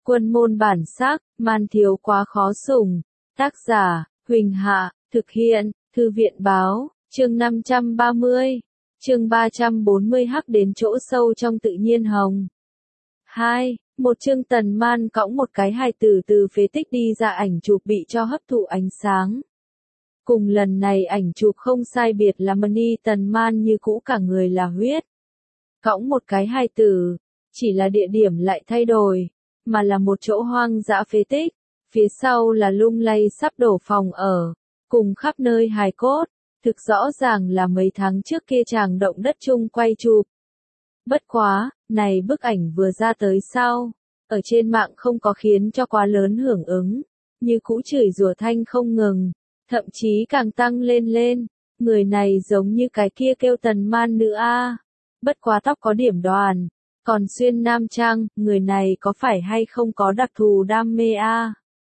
Quân môn bản sắc, man thiếu quá khó sủng. Tác giả, Huỳnh Hạ, thực hiện, Thư viện báo, chương 530, chương 340 hắc đến chỗ sâu trong tự nhiên hồng. 2. Một chương Tần Man cõng một cái hài tử từ phế tích đi ra, ảnh chụp bị cho hấp thụ ánh sáng. Cùng lần này ảnh chụp không sai biệt là Mani Tần Man như cũ, cả người là huyết. Cõng một cái hài tử, chỉ là địa điểm lại thay đổi, mà là một chỗ hoang dã phế tích, phía sau là lung lay sắp đổ phòng ở, cùng khắp nơi hài cốt, thực rõ ràng là mấy tháng trước kia chàng động đất chung quay chụp. Bất quá, này bức ảnh vừa ra tới sau, ở trên mạng không có khiến cho quá lớn hưởng ứng, như cũ chửi rủa thanh không ngừng, thậm chí càng tăng lên, người này giống như cái kia kêu Tần Man nữ a, bất quá tóc có điểm đoàn, còn xuyên nam trang, người này có phải hay không có đặc thù đam mê a?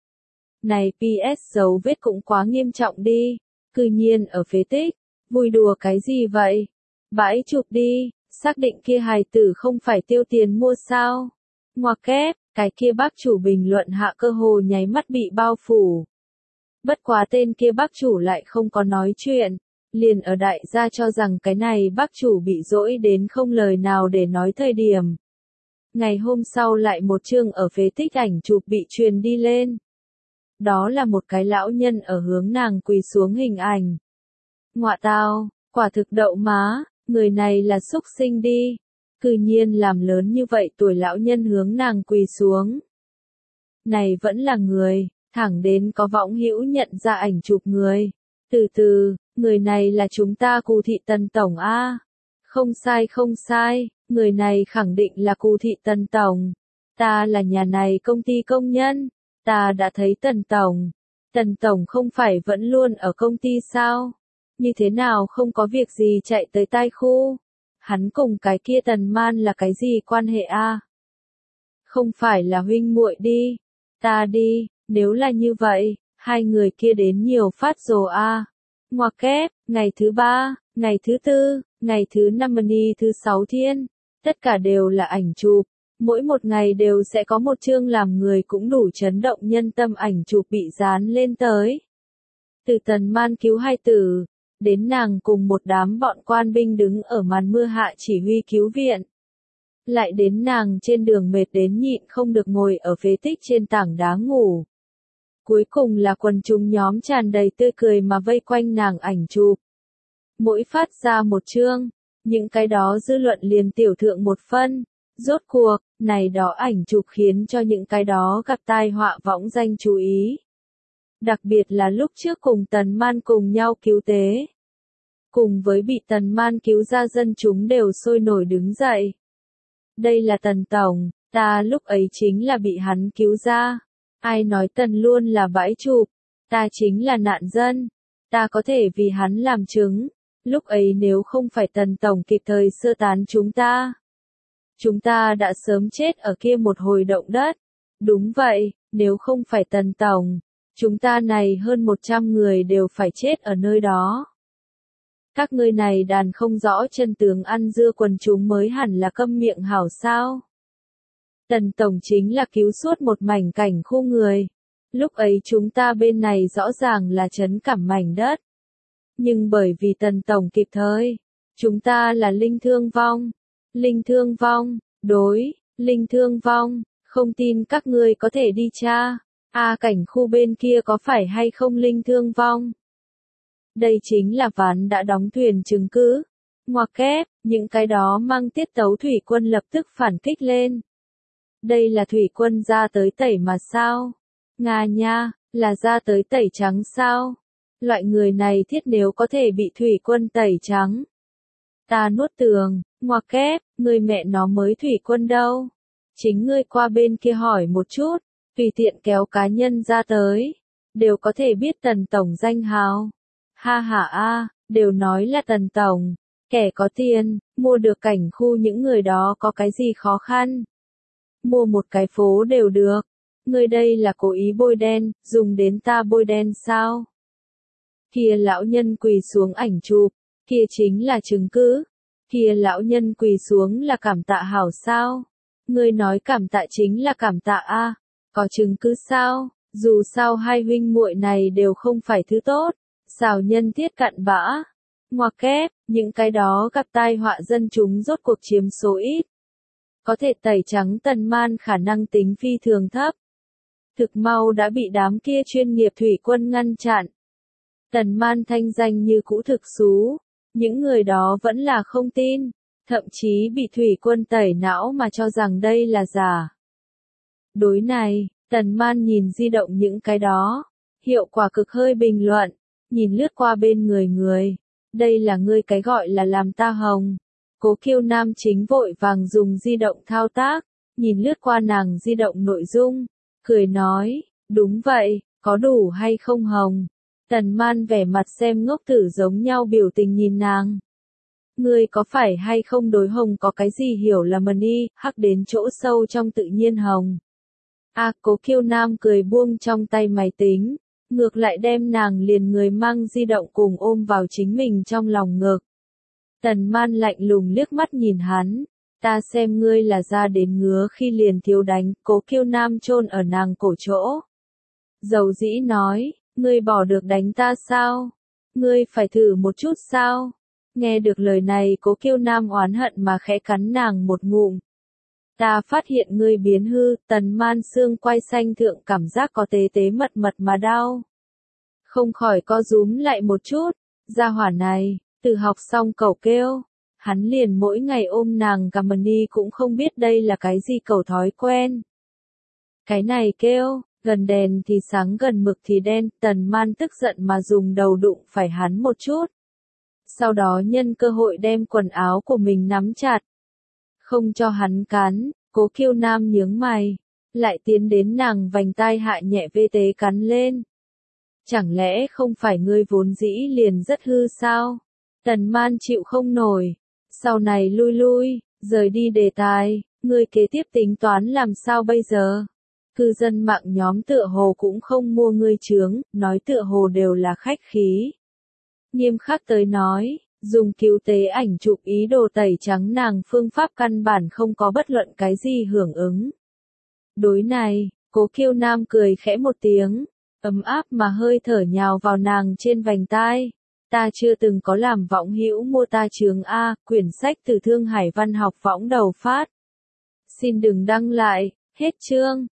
Này PS dấu vết cũng quá nghiêm trọng đi, cư nhiên ở phế tích, vui đùa cái gì vậy? Bãi chụp đi, xác định kia hài tử không phải tiêu tiền mua sao? Ngoặc kép, cái kia bác chủ bình luận hạ cơ hồ nháy mắt bị bao phủ. Bất quá tên kia bác chủ lại không có nói chuyện, liền ở đại gia cho rằng cái này bác chủ bị dỗi đến không lời nào để nói thời điểm. Ngày hôm sau lại một chương ở phế tích ảnh chụp bị truyền đi lên. Đó là một cái lão nhân ở hướng nàng quỳ xuống hình ảnh. Ngọa tao, quả thực đậu má, người này là xúc sinh đi. Cư nhiên làm lớn như vậy tuổi lão nhân hướng nàng quỳ xuống. Này vẫn là người, thẳng đến có võng hữu nhận ra ảnh chụp người. Từ từ, người này là chúng ta Cù Thị Tần Tổng a. Không sai, người này khẳng định là Cù Thị Tần Tổng. Ta là nhà này công ty công nhân, ta đã thấy Tần Tổng. Tần Tổng không phải vẫn luôn ở công ty sao? Như thế nào không có việc gì chạy tới tai khu? Hắn cùng cái kia Tần Man là cái gì quan hệ a? Không phải là huynh muội đi? Ta đi, nếu là như vậy, hai người kia đến nhiều phát rồ a. Ngoặc kép, ngày thứ 3, ngày thứ 4, ngày thứ 5 Mani thứ 6 thiên, tất cả đều là ảnh chụp, mỗi một ngày đều sẽ có một chương làm người cũng đủ chấn động nhân tâm ảnh chụp bị dán lên tới. Từ Tần Man cứu hai tử, đến nàng cùng một đám bọn quan binh đứng ở màn mưa hạ chỉ huy cứu viện. Lại đến nàng trên đường mệt đến nhịn không được ngồi ở phế tích trên tảng đá ngủ. Cuối cùng là quần chúng nhóm tràn đầy tươi cười mà vây quanh nàng ảnh chụp. Mỗi phát ra một chương, những cái đó dư luận liền tiểu thượng một phân. Rốt cuộc, này đó ảnh chụp khiến cho những cái đó gặp tai họa võng danh chú ý. Đặc biệt là lúc trước cùng Tần Man cùng nhau cứu tế. Cùng với bị Tần Man cứu ra, dân chúng đều sôi nổi đứng dậy. Đây là Tần Tổng, ta lúc ấy chính là bị hắn cứu ra. Ai nói Tần luôn là bãi chụp, ta chính là nạn dân, ta có thể vì hắn làm chứng, lúc ấy nếu không phải Tần Tổng kịp thời sơ tán chúng ta đã sớm chết ở kia một hồi động đất. Đúng vậy, nếu không phải Tần Tổng, chúng ta này hơn 100 người đều phải chết ở nơi đó. Các ngươi này đàn không rõ chân tướng ăn dưa quần chúng mới hẳn là câm miệng hảo sao. Tần Tổng chính là cứu suốt một mảnh cảnh khu người. Lúc ấy chúng ta bên này rõ ràng là trấn cảm mảnh đất. Nhưng bởi vì Tần Tổng kịp thời, chúng ta là linh thương vong. Linh thương vong, đối, linh thương vong, không tin các ngươi có thể đi tra. Cảnh khu bên kia có phải hay không linh thương vong? Đây chính là ván đã đóng thuyền chứng cứ. Ngoặc kép, những cái đó mang tiết tấu thủy quân lập tức phản kích lên. Đây là thủy quân ra tới tẩy mà sao? Nga nha, là ra tới tẩy trắng sao? Loại người này thiết nếu có thể bị thủy quân tẩy trắng. Ta nuốt tường, ngoặc kép, người mẹ nó mới thủy quân đâu? Chính ngươi qua bên kia hỏi một chút, tùy tiện kéo cá nhân ra tới, đều có thể biết Tần Tổng danh hào. Ha ha a, đều nói là Tần Tổng, kẻ có tiền, mua được cảnh khu những người đó có cái gì khó khăn. Mua một cái phố đều được. Ngươi đây là cố ý bôi đen, dùng đến ta bôi đen sao? Kia lão nhân quỳ xuống ảnh chụp, kia chính là chứng cứ. Kia lão nhân quỳ xuống là cảm tạ hảo sao? Ngươi nói cảm tạ chính là cảm tạ a, có chứng cứ sao? Dù sao hai huynh muội này đều không phải thứ tốt, xảo nhân tiết cặn bã. Ngoặc kép, những cái đó gặp tai họa dân chúng rốt cuộc chiếm số ít. Có thể tẩy trắng Tần Man khả năng tính phi thường thấp. Thực mau đã bị đám kia chuyên nghiệp thủy quân ngăn chặn. Tần Man thanh danh như cũ thực xú, những người đó vẫn là không tin, thậm chí bị thủy quân tẩy não mà cho rằng đây là giả. Đối này, Tần Man nhìn di động những cái đó, hiệu quả cực hơi bình luận, nhìn lướt qua bên người. Đây là ngươi cái gọi là làm ta hồng. Cố Kiêu Nam chính vội vàng dùng di động thao tác, nhìn lướt qua nàng di động nội dung, cười nói, đúng vậy, có đủ hay không hồng. Tần Man vẻ mặt xem ngốc tử giống nhau biểu tình nhìn nàng. Ngươi có phải hay không đối hồng có cái gì hiểu là mần y, hắc đến chỗ sâu trong tự nhiên hồng. Cố Kiêu Nam cười buông trong tay máy tính, ngược lại đem nàng liền người mang di động cùng ôm vào chính mình trong lòng ngực. Tần Man lạnh lùng liếc mắt nhìn hắn, ta xem ngươi là ra đến ngứa khi liền thiếu đánh, Cố Kiêu Nam chôn ở nàng cổ chỗ. Dầu dĩ nói, ngươi bỏ được đánh ta sao? Ngươi phải thử một chút sao? Nghe được lời này Cố Kiêu Nam oán hận mà khẽ cắn nàng một ngụm. Ta phát hiện ngươi biến hư, Tần Man xương quai xanh thượng cảm giác có tế tế mật mà đau. Không khỏi co rúm lại một chút, gia hỏa này, từ học xong cẩu kêu, hắn liền mỗi ngày ôm nàng cả mần đi cũng không biết đây là cái gì cẩu thói quen. Cái này kêu, gần đèn thì sáng gần mực thì đen, Tần Man tức giận mà dùng đầu đụng phải hắn một chút. Sau đó nhân cơ hội đem quần áo của mình nắm chặt. Không cho hắn cắn, Cố Kiêu Nam nhướng mày, lại tiến đến nàng vành tai hạ nhẹ vê tế cắn lên. Chẳng lẽ không phải ngươi vốn dĩ liền rất hư sao? Tần Man chịu không nổi, sau này lui, rời đi đề tài, ngươi kế tiếp tính toán làm sao bây giờ? Cư dân mạng nhóm tựa hồ cũng không mua ngươi chướng, nói tựa hồ đều là khách khí. Nghiêm khắc tới nói, dùng cứu tế ảnh chụp ý đồ tẩy trắng nàng phương pháp căn bản không có bất luận cái gì hưởng ứng. Đối này, Cố Kiêu Nam cười khẽ một tiếng, ấm áp mà hơi thở nhào vào nàng trên vành tai. Ta chưa từng có làm võng hữu mua ta chướng A, quyển sách từ Thương Hải Văn học võng đầu phát. Xin đừng đăng lại, hết chương.